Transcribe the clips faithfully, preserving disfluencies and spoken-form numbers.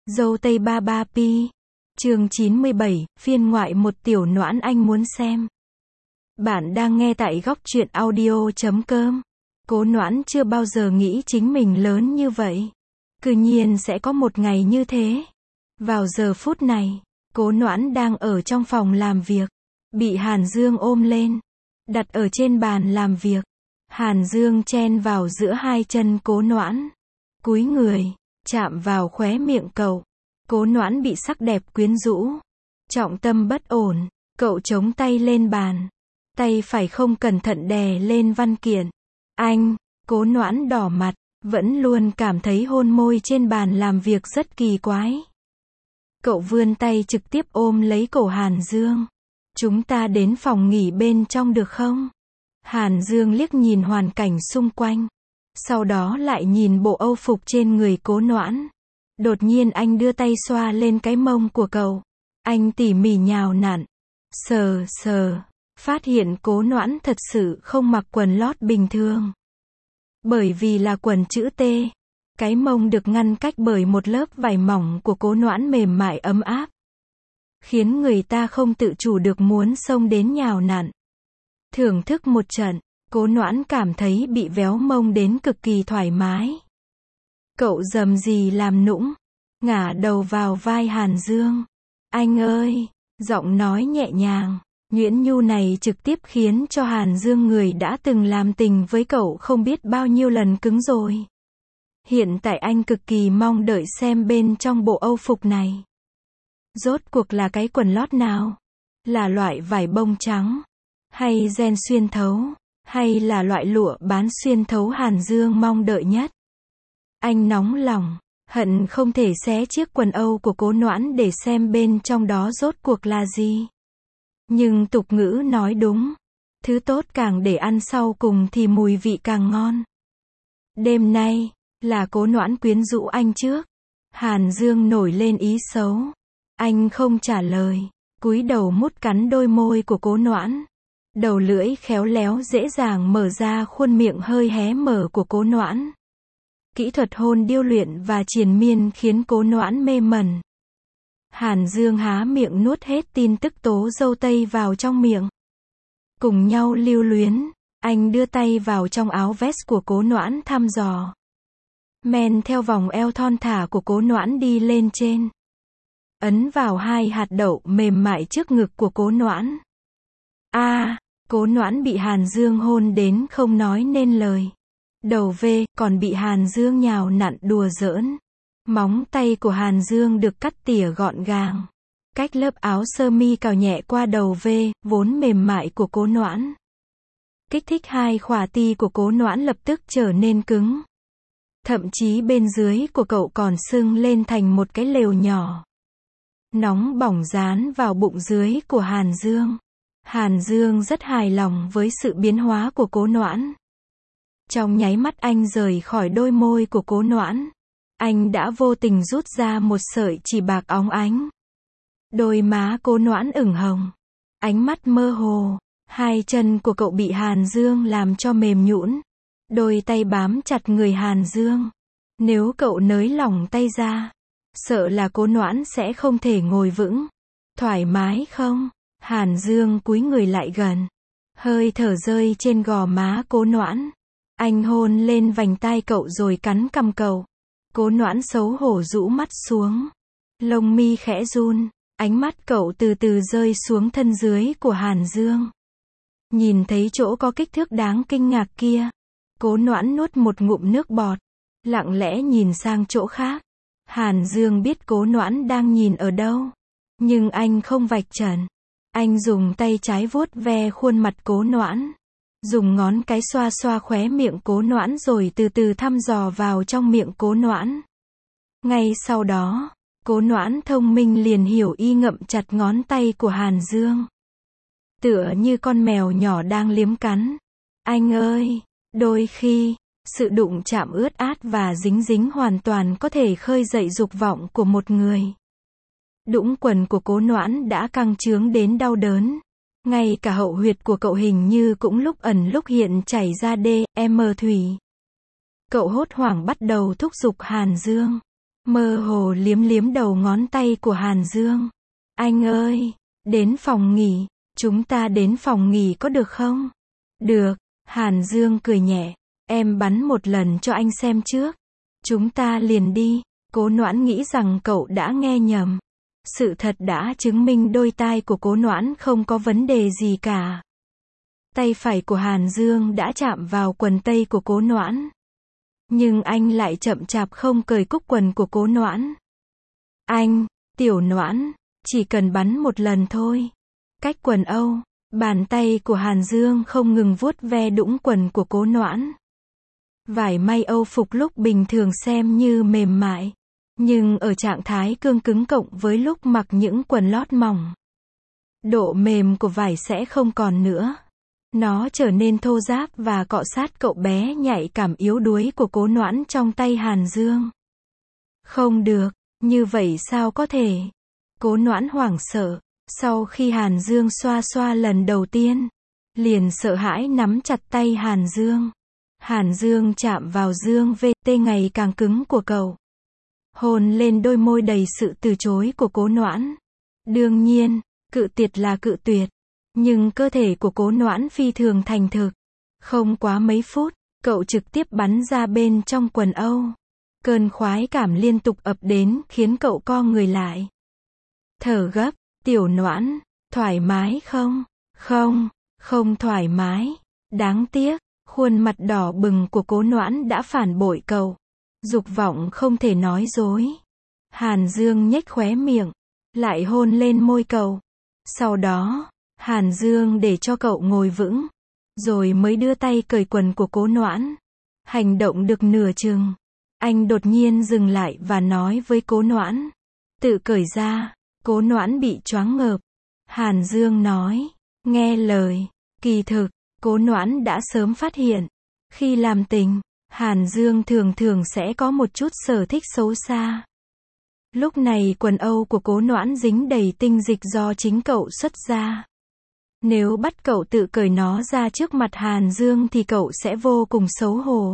Dâu tây ba ba pi. Chương chín mươi bảy, phiên ngoại một tiểu noãn anh muốn xem. Bạn đang nghe tại góc truyện audio chấm com. Cố Noãn chưa bao giờ nghĩ chính mình lớn như vậy. Cứ nhiên sẽ có một ngày như thế. Vào giờ phút này, Cố Noãn đang ở trong phòng làm việc. Bị Hàn Dương ôm lên. Đặt ở trên bàn làm việc. Hàn Dương chen vào giữa hai chân Cố Noãn. Cúi người, chạm vào khóe miệng cậu. Cố Noãn bị sắc đẹp quyến rũ. Trọng tâm bất ổn, cậu chống tay lên bàn. Tay phải không cẩn thận đè lên văn kiện. Anh, Cố Noãn đỏ mặt, vẫn luôn cảm thấy hôn môi trên bàn làm việc rất kỳ quái. Cậu vươn tay trực tiếp ôm lấy cổ Hàn Dương. Chúng ta đến phòng nghỉ bên trong được không? Hàn Dương liếc nhìn hoàn cảnh xung quanh. Sau đó lại nhìn bộ âu phục trên người Cố Noãn. Đột nhiên anh đưa tay xoa lên cái mông của cậu. Anh tỉ mỉ nhào nặn. Sờ sờ. Phát hiện Cố Noãn thật sự không mặc quần lót bình thường. Bởi vì là quần chữ T. Cái mông được ngăn cách bởi một lớp vải mỏng của Cố Noãn mềm mại ấm áp. Khiến người ta không tự chủ được muốn xông đến nhào nặn. Thưởng thức một trận, Cố Noãn cảm thấy bị véo mông đến cực kỳ thoải mái. Cậu dầm gì làm nũng, ngả đầu vào vai Hàn Dương. Anh ơi, giọng nói nhẹ nhàng, nhuyễn nhu này trực tiếp khiến cho Hàn Dương, người đã từng làm tình với cậu không biết bao nhiêu lần, cứng rồi. Hiện tại anh cực kỳ mong đợi xem bên trong bộ âu phục này. Rốt cuộc là cái quần lót nào? Là loại vải bông trắng? Hay ren xuyên thấu? Hay là loại lụa bán xuyên thấu? Hàn Dương mong đợi nhất. Anh nóng lòng, hận không thể xé chiếc quần âu của Cố Noãn để xem bên trong đó rốt cuộc là gì. Nhưng tục ngữ nói đúng, thứ tốt càng để ăn sau cùng thì mùi vị càng ngon. Đêm nay, là Cố Noãn quyến rũ anh trước. Hàn Dương nổi lên ý xấu. Anh không trả lời, cúi đầu mút cắn đôi môi của Cố Noãn. Đầu lưỡi khéo léo dễ dàng mở ra khuôn miệng hơi hé mở của Cố Noãn. Kỹ thuật hôn điêu luyện và triền miên khiến Cố Noãn mê mẩn. Hàn Dương há miệng nuốt hết tin tức tố dâu tây vào trong miệng. Cùng nhau lưu luyến, anh đưa tay vào trong áo vest của Cố Noãn thăm dò. Men theo vòng eo thon thả của Cố Noãn đi lên trên. Ấn vào hai hạt đậu mềm mại trước ngực của Cố Noãn. A, à, Cố Noãn bị Hàn Dương hôn đến không nói nên lời. Đầu về, còn bị Hàn Dương nhào nặn đùa giỡn. Móng tay của Hàn Dương được cắt tỉa gọn gàng. Cách lớp áo sơ mi cào nhẹ qua đầu về, vốn mềm mại của Cố Noãn. Kích thích hai khỏa ti của Cố Noãn lập tức trở nên cứng. Thậm chí bên dưới của cậu còn sưng lên thành một cái lều nhỏ. Nóng bỏng dán vào bụng dưới của Hàn Dương. Hàn Dương rất hài lòng với sự biến hóa của Cố Noãn. Trong nháy mắt anh rời khỏi đôi môi của Cố Noãn. Anh đã vô tình rút ra một sợi chỉ bạc óng ánh. Đôi má Cố Noãn ửng hồng. Ánh mắt mơ hồ. Hai chân của cậu bị Hàn Dương làm cho mềm nhũn. Đôi tay bám chặt người Hàn Dương. Nếu cậu nới lỏng tay ra, sợ là Cố Noãn sẽ không thể ngồi vững. Thoải mái không? Hàn Dương cúi người lại gần. Hơi thở rơi trên gò má Cố Noãn. Anh hôn lên vành tai cậu rồi cắn cằm cậu. Cố Noãn xấu hổ rũ mắt xuống. Lông mi khẽ run. Ánh mắt cậu từ từ rơi xuống thân dưới của Hàn Dương. Nhìn thấy chỗ có kích thước đáng kinh ngạc kia. Cố Noãn nuốt một ngụm nước bọt. Lặng lẽ nhìn sang chỗ khác. Hàn Dương biết Cố Noãn đang nhìn ở đâu. Nhưng anh không vạch trần. Anh dùng tay trái vuốt ve khuôn mặt Cố Noãn. Dùng ngón cái xoa xoa khóe miệng Cố Noãn rồi từ từ thăm dò vào trong miệng Cố Noãn. Ngay sau đó, Cố Noãn thông minh liền hiểu ý ngậm chặt ngón tay của Hàn Dương. Tựa như con mèo nhỏ đang liếm cắn. Anh ơi, đôi khi, sự đụng chạm ướt át và dính dính hoàn toàn có thể khơi dậy dục vọng của một người. Đũng quần của Cố Noãn đã căng trướng đến đau đớn. Ngay cả hậu huyệt của cậu hình như cũng lúc ẩn lúc hiện chảy ra đê em thủy. Cậu hốt hoảng bắt đầu thúc giục Hàn Dương. mơ hồ liếm liếm đầu ngón tay của Hàn Dương. Anh ơi, đến phòng nghỉ, chúng ta đến phòng nghỉ có được không? Được, Hàn Dương cười nhẹ, em bắn một lần cho anh xem trước. Chúng ta liền đi. Cố Noãn nghĩ rằng cậu đã nghe nhầm. Sự thật đã chứng minh đôi tai của Cố Noãn không có vấn đề gì cả. Tay phải của Hàn Dương đã chạm vào quần tây của Cố Noãn. Nhưng anh lại chậm chạp không cởi cúc quần của Cố Noãn. Anh, Tiểu Noãn, chỉ cần bắn một lần thôi. Cách quần âu, bàn tay của Hàn Dương không ngừng vuốt ve đũng quần của Cố Noãn. Vải may Âu phục lúc bình thường xem như mềm mại. Nhưng ở trạng thái cương cứng cộng với lúc mặc những quần lót mỏng, độ mềm của vải sẽ không còn nữa. Nó trở nên thô ráp và cọ sát cậu bé nhạy cảm yếu đuối của Cố Noãn trong tay Hàn Dương. Không được, như vậy sao có thể? Cố Noãn hoảng sợ, sau khi Hàn Dương xoa xoa lần đầu tiên, liền sợ hãi nắm chặt tay Hàn Dương. Hàn Dương chạm vào dương vê tê ngày càng cứng của cậu. Hôn lên đôi môi đầy sự từ chối của Cố Noãn. Đương nhiên, cự tuyệt là cự tuyệt. Nhưng cơ thể của Cố Noãn phi thường thành thực. Không quá mấy phút, cậu trực tiếp bắn ra bên trong quần âu. Cơn khoái cảm liên tục ập đến khiến cậu co người lại. Thở gấp, Tiểu Noãn, thoải mái không? Không, không thoải mái. Đáng tiếc, khuôn mặt đỏ bừng của Cố Noãn đã phản bội cậu. Dục vọng không thể nói dối. Hàn Dương nhếch khóe miệng, lại hôn lên môi cậu. Sau đó, Hàn Dương để cho cậu ngồi vững, rồi mới đưa tay cởi quần của Cố Noãn. Hành động được nửa chừng, anh đột nhiên dừng lại và nói với Cố Noãn. Tự cởi ra. Cố Noãn bị choáng ngợp. Hàn Dương nói, nghe lời. Kỳ thực, Cố Noãn đã sớm phát hiện. Khi làm tình, Hàn Dương thường thường sẽ có một chút sở thích xấu xa. Lúc này quần âu của Cố Noãn dính đầy tinh dịch do chính cậu xuất ra. Nếu bắt cậu tự cởi nó ra trước mặt Hàn Dương thì cậu sẽ vô cùng xấu hổ.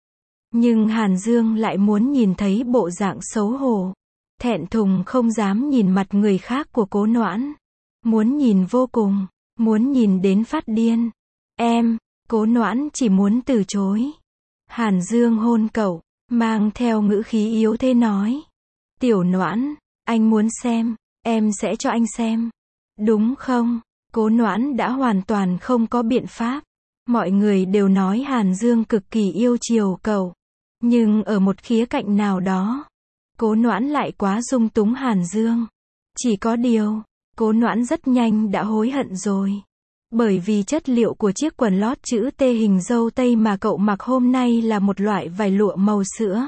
Nhưng Hàn Dương lại muốn nhìn thấy bộ dạng xấu hổ, thẹn thùng không dám nhìn mặt người khác của Cố Noãn. Muốn nhìn vô cùng, muốn nhìn đến phát điên. Em, Cố Noãn chỉ muốn từ chối. Hàn Dương hôn cậu, mang theo ngữ khí yếu thế nói. Tiểu Noãn, anh muốn xem, em sẽ cho anh xem. Đúng không? Cố Noãn đã hoàn toàn không có biện pháp. Mọi người đều nói Hàn Dương cực kỳ yêu chiều cậu. Nhưng ở một khía cạnh nào đó, Cố Noãn lại quá dung túng Hàn Dương. Chỉ có điều, Cố Noãn rất nhanh đã hối hận rồi. Bởi vì chất liệu của chiếc quần lót chữ T hình dâu tây mà cậu mặc hôm nay là một loại vải lụa màu sữa.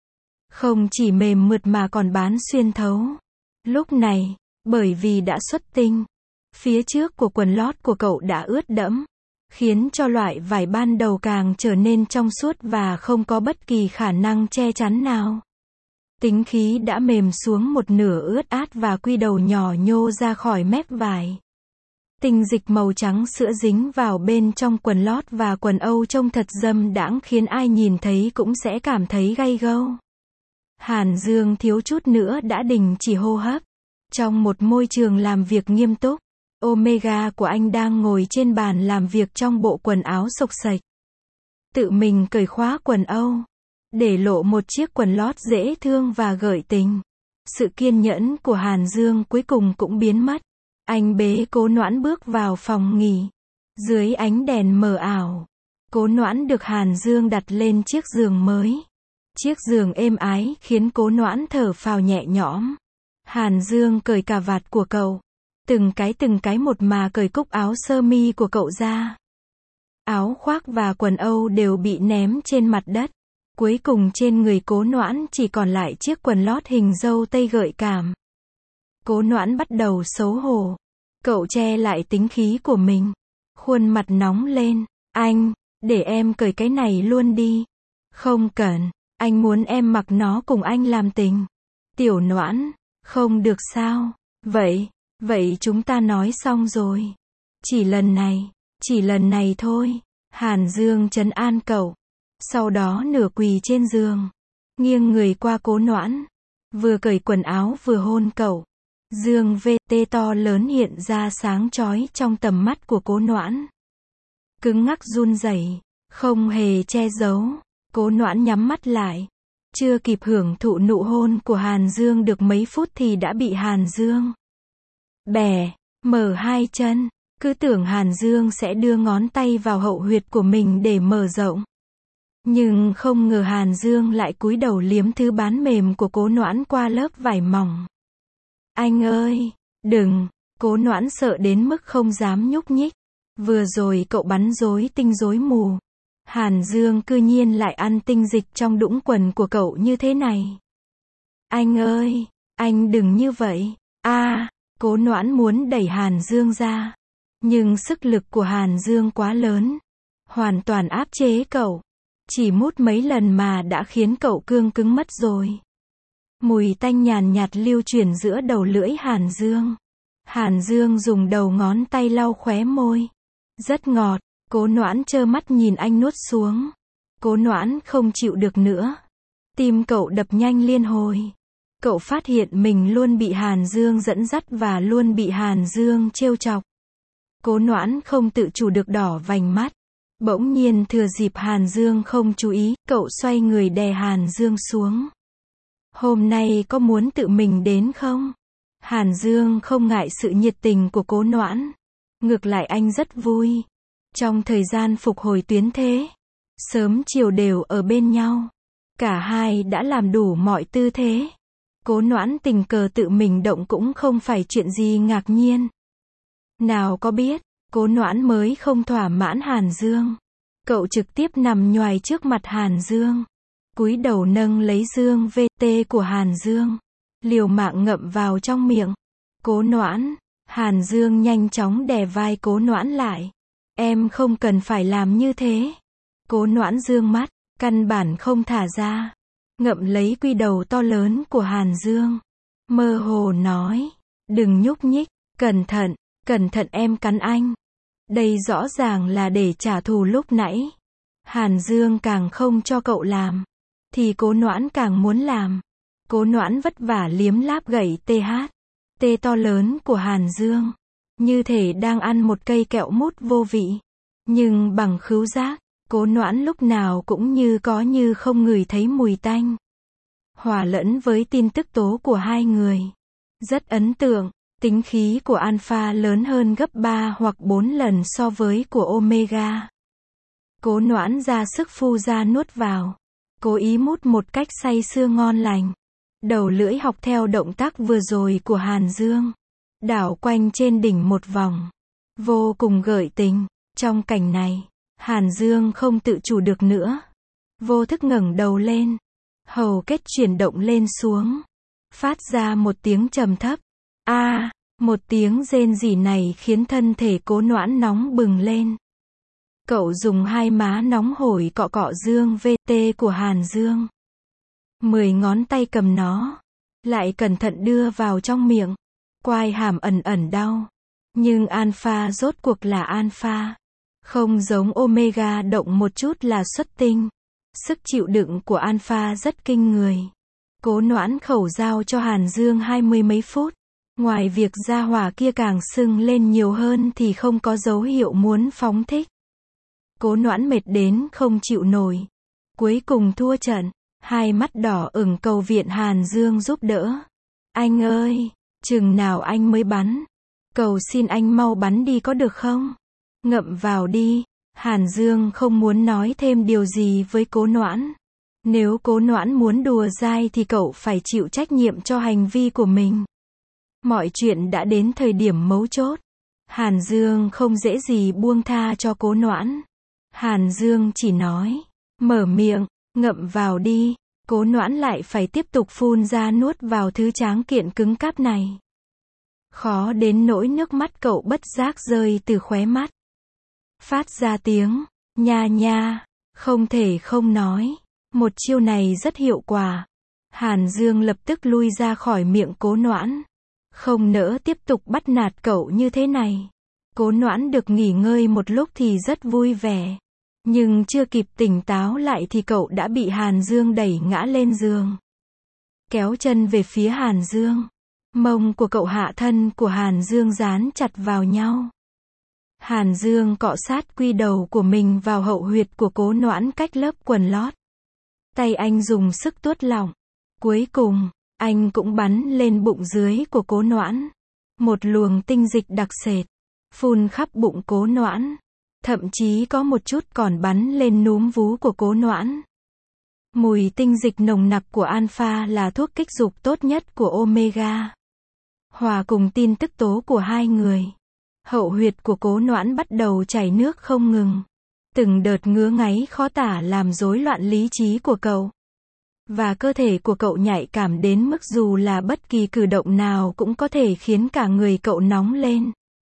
Không chỉ mềm mượt mà còn bán xuyên thấu. Lúc này, bởi vì đã xuất tinh, phía trước của quần lót của cậu đã ướt đẫm, khiến cho loại vải ban đầu càng trở nên trong suốt và không có bất kỳ khả năng che chắn nào. Tính khí đã mềm xuống một nửa ướt át và quy đầu nhỏ nhô ra khỏi mép vải. Tinh dịch màu trắng sữa dính vào bên trong quần lót và quần âu trông thật dâm đãng khiến ai nhìn thấy cũng sẽ cảm thấy gay gâu. Hàn Dương thiếu chút nữa đã đình chỉ hô hấp. Trong một môi trường làm việc nghiêm túc, Omega của anh đang ngồi trên bàn làm việc trong bộ quần áo xộc xệch. Tự mình cởi khóa quần âu, để lộ một chiếc quần lót dễ thương và gợi tình. Sự kiên nhẫn của Hàn Dương cuối cùng cũng biến mất. Anh bế Cố Noãn bước vào phòng nghỉ. Dưới ánh đèn mờ ảo, Cố Noãn được Hàn Dương đặt lên chiếc giường mới. Chiếc giường êm ái khiến Cố Noãn thở phào nhẹ nhõm. Hàn Dương cởi cà vạt của cậu. Từng cái từng cái một mà cởi cúc áo sơ mi của cậu ra. Áo khoác và quần âu đều bị ném trên mặt đất. Cuối cùng trên người Cố Noãn chỉ còn lại chiếc quần lót hình dâu tây gợi cảm. Cố Noãn bắt đầu xấu hổ. Cậu che lại tính khí của mình. Khuôn mặt nóng lên. Anh, để em cởi cái này luôn đi. Không cần, anh muốn em mặc nó cùng anh làm tình. Tiểu Noãn, không được sao? Vậy, vậy chúng ta nói xong rồi. Chỉ lần này, chỉ lần này thôi. Hàn Dương trấn an cậu. Sau đó nửa quỳ trên giường, nghiêng người qua Cố Noãn. Vừa cởi quần áo vừa hôn cậu. Dương vê tê to lớn hiện ra sáng chói trong tầm mắt của Cố Noãn. Cứng ngắc run rẩy, không hề che giấu. Cố Noãn nhắm mắt lại. Chưa kịp hưởng thụ nụ hôn của Hàn Dương được mấy phút thì đã bị Hàn Dương bẻ, mở hai chân. Cứ tưởng Hàn Dương sẽ đưa ngón tay vào hậu huyệt của mình để mở rộng. Nhưng không ngờ Hàn Dương lại cúi đầu liếm thứ bán mềm của Cố Noãn qua lớp vải mỏng. Anh ơi, đừng, Cố Noãn sợ đến mức không dám nhúc nhích. Vừa rồi cậu bắn rối tinh rối mù. Hàn Dương cư nhiên lại ăn tinh dịch trong đũng quần của cậu như thế này. Anh ơi, anh đừng như vậy. A, à, Cố Noãn muốn đẩy Hàn Dương ra. Nhưng sức lực của Hàn Dương quá lớn. Hoàn toàn áp chế cậu. Chỉ mút mấy lần mà đã khiến cậu cương cứng mất rồi. Mùi tanh nhàn nhạt lưu chuyển giữa đầu lưỡi Hàn Dương. Hàn Dương dùng đầu ngón tay lau khóe môi. Rất ngọt. Cố Noãn trơ mắt nhìn anh nuốt xuống. Cố Noãn không chịu được nữa. Tim cậu đập nhanh liên hồi. Cậu phát hiện mình luôn bị Hàn Dương dẫn dắt và luôn bị Hàn Dương trêu chọc. Cố Noãn không tự chủ được đỏ vành mắt. Bỗng nhiên thừa dịp Hàn Dương không chú ý, cậu xoay người đè Hàn Dương xuống. Hôm nay có muốn tự mình đến không? Hàn Dương không ngại sự nhiệt tình của Cố Noãn. Ngược lại anh rất vui. Trong thời gian phục hồi tuyến thế, sớm chiều đều ở bên nhau. Cả hai đã làm đủ mọi tư thế. Cố Noãn tình cờ tự mình động cũng không phải chuyện gì ngạc nhiên. Nào có biết, Cố Noãn mới không thỏa mãn Hàn Dương. Cậu trực tiếp nằm nhoài trước mặt Hàn Dương. Cúi đầu nâng lấy dương vê tê của Hàn Dương. Liều mạng ngậm vào trong miệng. Cố Noãn, Hàn Dương nhanh chóng đè vai Cố Noãn lại. Em không cần phải làm như thế. Cố Noãn dương mắt, căn bản không thả ra. Ngậm lấy quy đầu to lớn của Hàn Dương. Mơ hồ nói, đừng nhúc nhích, cẩn thận, cẩn thận em cắn anh. Đây rõ ràng là để trả thù lúc nãy. Hàn Dương càng không cho cậu làm, thì Cố Noãn càng muốn làm. Cố Noãn vất vả liếm láp gậy tê hát, tê to lớn của Hàn Dương. Như thể đang ăn một cây kẹo mút vô vị. Nhưng bằng khứu giác, Cố Noãn lúc nào cũng như có như không ngửi thấy mùi tanh. Hòa lẫn với tin tức tố của hai người. Rất ấn tượng, tính khí của Alpha lớn hơn gấp ba hoặc bốn lần so với của Omega. Cố Noãn ra sức phu ra nuốt vào. Cố ý mút một cách say sưa ngon lành. Đầu lưỡi học theo động tác vừa rồi của Hàn Dương. Đảo quanh trên đỉnh một vòng. Vô cùng gợi tình. Trong cảnh này, Hàn Dương không tự chủ được nữa. Vô thức ngẩng đầu lên. Hầu kết chuyển động lên xuống. Phát ra một tiếng trầm thấp. A, à, một tiếng rên rỉ này khiến thân thể Cố Noãn nóng bừng lên. Cậu dùng hai má nóng hổi cọ cọ dương vê tê của Hàn Dương. Mười ngón tay cầm nó. Lại cẩn thận đưa vào trong miệng. Quai hàm ẩn ẩn đau. Nhưng Alpha rốt cuộc là Alpha. Không giống Omega động một chút là xuất tinh. Sức chịu đựng của Alpha rất kinh người. Cố Noãn khẩu giao cho Hàn Dương hai mươi mấy phút. Ngoài việc gia hỏa kia càng sưng lên nhiều hơn thì không có dấu hiệu muốn phóng thích. Cố Noãn mệt đến không chịu nổi. Cuối cùng thua trận. Hai mắt đỏ ửng cầu viện Hàn Dương giúp đỡ. Anh ơi, chừng nào anh mới bắn? Cầu xin anh mau bắn đi có được không? Ngậm vào đi. Hàn Dương không muốn nói thêm điều gì với Cố Noãn. Nếu Cố Noãn muốn đùa dai thì cậu phải chịu trách nhiệm cho hành vi của mình. Mọi chuyện đã đến thời điểm mấu chốt. Hàn Dương không dễ gì buông tha cho Cố Noãn. Hàn Dương chỉ nói, mở miệng, ngậm vào đi. Cố Noãn lại phải tiếp tục phun ra nuốt vào thứ tráng kiện cứng cáp này. Khó đến nỗi nước mắt cậu bất giác rơi từ khóe mắt. Phát ra tiếng, nha nha, không thể không nói. Một chiêu này rất hiệu quả. Hàn Dương lập tức lui ra khỏi miệng Cố Noãn. Không nỡ tiếp tục bắt nạt cậu như thế này. Cố Noãn được nghỉ ngơi một lúc thì rất vui vẻ. Nhưng chưa kịp tỉnh táo lại thì cậu đã bị Hàn Dương đẩy ngã lên giường. kéo chân về phía Hàn Dương. Mông của cậu hạ thân của Hàn Dương dán chặt vào nhau. Hàn Dương cọ sát quy đầu của mình vào hậu huyệt của Cố Noãn cách lớp quần lót. Tay anh dùng sức tuốt lỏng. Cuối cùng, anh cũng bắn lên bụng dưới của Cố Noãn. Một luồng tinh dịch đặc sệt, phun khắp bụng Cố Noãn. Thậm chí có một chút còn bắn lên núm vú của Cố Noãn. Mùi tinh dịch nồng nặc của alpha là thuốc kích dục tốt nhất của omega. Hòa cùng tin tức tố của hai người. Hậu huyệt của Cố Noãn bắt đầu chảy nước không ngừng. Từng đợt ngứa ngáy khó tả làm rối loạn lý trí của cậu. Và cơ thể của cậu nhạy cảm đến mức dù là bất kỳ cử động nào cũng có thể khiến cả người cậu nóng lên.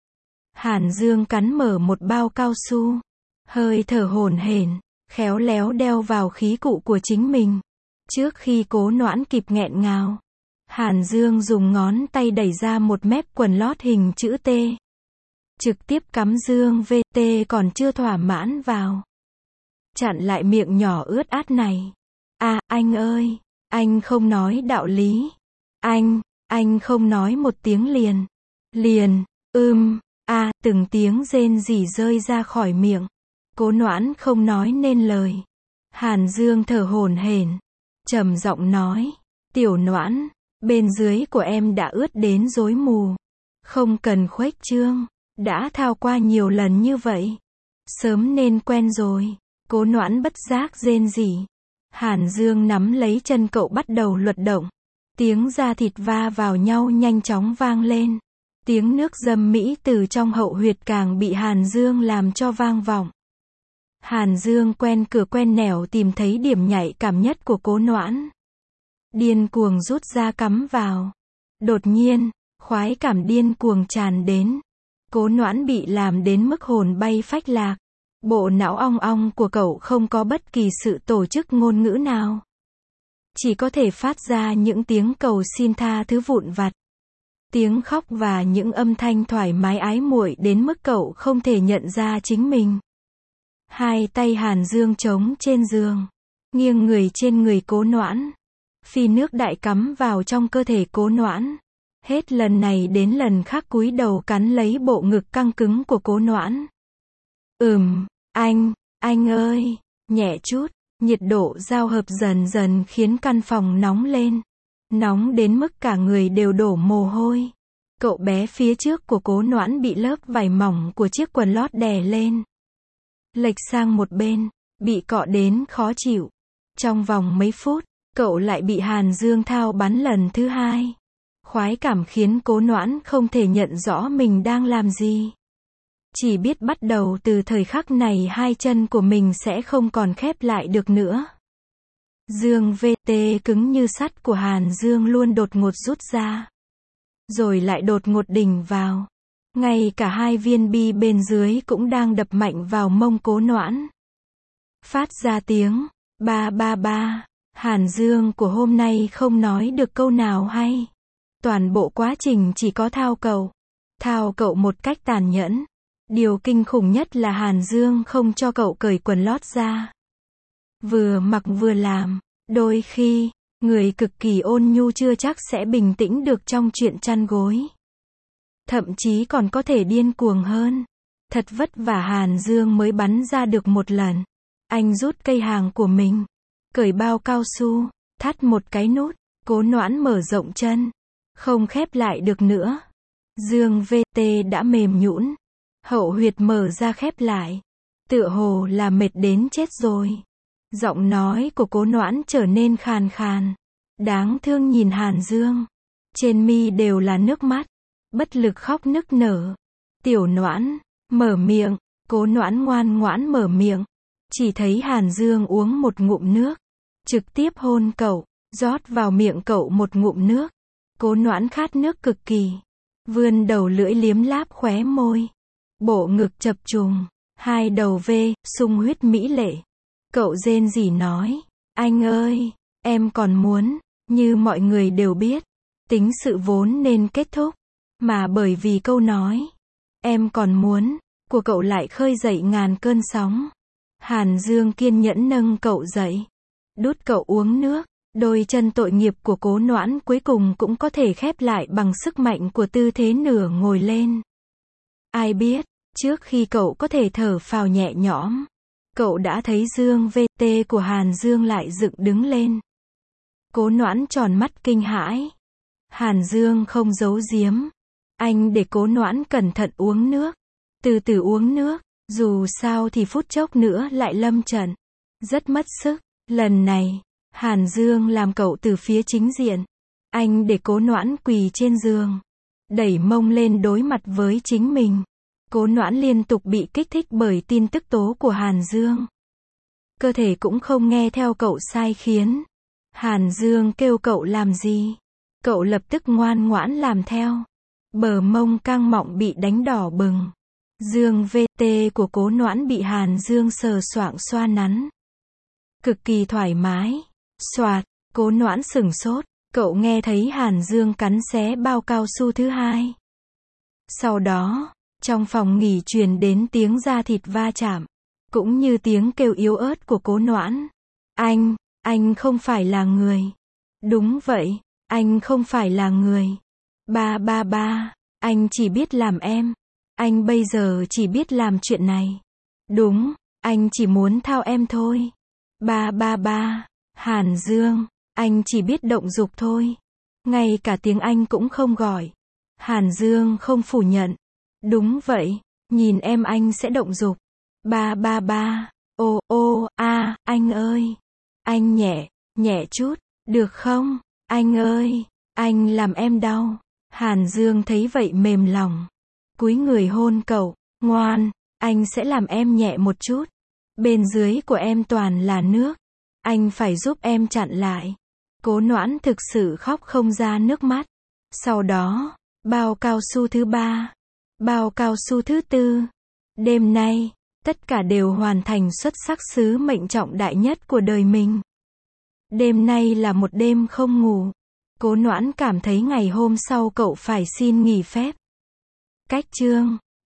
Hàn Dương cắn mở một bao cao su. Hơi thở hổn hển, khéo léo đeo vào khí cụ của chính mình. Trước khi Cố Noãn kịp nghẹn ngào, Hàn Dương dùng ngón tay đẩy ra một mép quần lót hình chữ T. Trực tiếp cắm dương vê tê còn chưa thỏa mãn vào. Chặn lại miệng nhỏ ướt át này. À, anh ơi, anh không nói đạo lý. Anh, anh không nói một tiếng liền. Liền, ưm, à, từng tiếng rên rỉ rơi ra khỏi miệng. Cố Noãn không nói nên lời. Hàn Dương thở hổn hển, trầm giọng nói, tiểu Noãn, bên dưới của em đã ướt đến rối mù. Không cần khuếch trương, đã thao qua nhiều lần như vậy. Sớm nên quen rồi. Cố Noãn bất giác rên rỉ. Hàn Dương nắm lấy chân cậu bắt đầu luật động. Tiếng da thịt va vào nhau nhanh chóng vang lên. Tiếng nước dâm mỹ từ trong hậu huyệt càng bị Hàn Dương làm cho vang vọng. Hàn Dương quen cửa quen nẻo tìm thấy điểm nhạy cảm nhất của Cố Noãn. Điên cuồng rút ra cắm vào. Đột nhiên, khoái cảm điên cuồng tràn đến. Cố Noãn bị làm đến mức hồn bay phách lạc. Bộ não ong ong của cậu không có bất kỳ sự tổ chức ngôn ngữ nào. Chỉ có thể phát ra những tiếng cầu xin tha thứ vụn vặt. Tiếng khóc và những âm thanh thoải mái ái muội đến mức cậu không thể nhận ra chính mình. Hai tay Hàn Dương trống trên giường. Nghiêng người trên người Cố Noãn. Phi nước đại cắm vào trong cơ thể Cố Noãn. Hết lần này đến lần khác cúi đầu cắn lấy bộ ngực căng cứng của Cố Noãn. Ừm, anh, anh ơi, nhẹ chút, nhiệt độ giao hợp dần dần khiến căn phòng nóng lên. Nóng đến mức cả người đều đổ mồ hôi. Cậu bé phía trước của Cố Noãn bị lớp vải mỏng của chiếc quần lót đè lên. Lệch sang một bên, bị cọ đến khó chịu. Trong vòng mấy phút, cậu lại bị Hàn Dương thao bắn lần thứ hai. Khoái cảm khiến Cố Noãn không thể nhận rõ mình đang làm gì. Chỉ biết bắt đầu từ thời khắc này hai chân của mình sẽ không còn khép lại được nữa. Dương vê tê cứng như sắt của Hàn Dương luôn đột ngột rút ra. Rồi lại đột ngột đỉnh vào. Ngay cả hai viên bi bên dưới cũng đang đập mạnh vào mông Cố Noãn. Phát ra tiếng ba ba ba. Hàn Dương của hôm nay không nói được câu nào hay. Toàn bộ quá trình chỉ có thao cậu. Thao cậu một cách tàn nhẫn. Điều kinh khủng nhất là Hàn Dương không cho cậu cởi quần lót ra. Vừa mặc vừa làm. Đôi khi, người cực kỳ ôn nhu chưa chắc sẽ bình tĩnh được trong chuyện chăn gối. Thậm chí còn có thể điên cuồng hơn. Thật vất vả Hàn Dương mới bắn ra được một lần. Anh rút cây hàng của mình. Cởi bao cao su. Thắt một cái nút. Cố Noãn mở rộng chân. Không khép lại được nữa. Dương vê tê đã mềm nhũn. Hậu huyệt mở ra khép lại. Tựa hồ là mệt đến chết rồi. Giọng nói của Cố Noãn trở nên khàn khàn. Đáng thương nhìn Hàn Dương. Trên mi đều là nước mắt. Bất lực khóc nức nở. Tiểu Noãn, mở miệng. Cố Noãn ngoan ngoãn mở miệng. Chỉ thấy Hàn Dương uống một ngụm nước. Trực tiếp hôn cậu. Rót vào miệng cậu một ngụm nước. Cố Noãn khát nước cực kỳ. Vươn đầu lưỡi liếm láp khóe môi. Bộ ngực chập trùng. Hai đầu vê, sung huyết mỹ lệ. Cậu rên rỉ nói. Anh ơi, em còn muốn. Như mọi người đều biết. Tính sự vốn nên kết thúc. Mà bởi vì câu nói. Em còn muốn. Của cậu lại khơi dậy ngàn cơn sóng. Hàn Dương kiên nhẫn nâng cậu dậy. Đút cậu uống nước. Đôi chân tội nghiệp của Cố Noãn cuối cùng cũng có thể khép lại bằng sức mạnh của tư thế nửa ngồi lên. Ai biết, trước khi cậu có thể thở phào nhẹ nhõm, cậu đã thấy dương vê tê của Hàn Dương lại dựng đứng lên. Cố Noãn tròn mắt kinh hãi. Hàn Dương không giấu giếm. Anh để Cố Noãn cẩn thận uống nước. Từ từ uống nước, dù sao thì phút chốc nữa lại lâm trận. Rất mất sức. Lần này, Hàn Dương làm cậu từ phía chính diện. Anh để Cố Noãn quỳ trên giường, đẩy mông lên đối mặt với chính mình. Cố Noãn liên tục bị kích thích bởi tin tức tố của Hàn Dương. Cơ thể cũng không nghe theo cậu sai khiến. Hàn Dương kêu cậu làm gì, cậu lập tức ngoan ngoãn làm theo. Bờ mông căng mọng bị đánh đỏ bừng. Dương vê tê của Cố Noãn bị Hàn Dương sờ soạng xoa nắn. Cực kỳ thoải mái. Xoạt, Cố Noãn sửng sốt, cậu nghe thấy Hàn Dương cắn xé bao cao su thứ hai. Sau đó, trong phòng nghỉ truyền đến tiếng da thịt va chạm, cũng như tiếng kêu yếu ớt của Cố Noãn. Anh, anh không phải là người. Đúng vậy, anh không phải là người. Ba ba ba, anh chỉ biết làm em. Anh bây giờ chỉ biết làm chuyện này. Đúng, anh chỉ muốn thao em thôi. Ba ba ba, Hàn Dương, anh chỉ biết động dục thôi. Ngay cả tiếng Anh cũng không gọi. Hàn Dương không phủ nhận. Đúng vậy, nhìn em anh sẽ động dục. Ba ba ba, ô ô a, anh ơi. Anh nhẹ, nhẹ chút, được không? Anh ơi, anh làm em đau. Hàn Dương thấy vậy mềm lòng. Cúi người hôn cậu, ngoan, anh sẽ làm em nhẹ một chút. Bên dưới của em toàn là nước. Anh phải giúp em chặn lại. Cố Noãn thực sự khóc không ra nước mắt. Sau đó, bao cao su thứ ba, bao cao su thứ tư. Đêm nay, tất cả đều hoàn thành xuất sắc sứ mệnh trọng đại nhất của đời mình. Đêm nay là một đêm không ngủ. Cố Noãn cảm thấy ngày hôm sau cậu phải xin nghỉ phép. Cách chương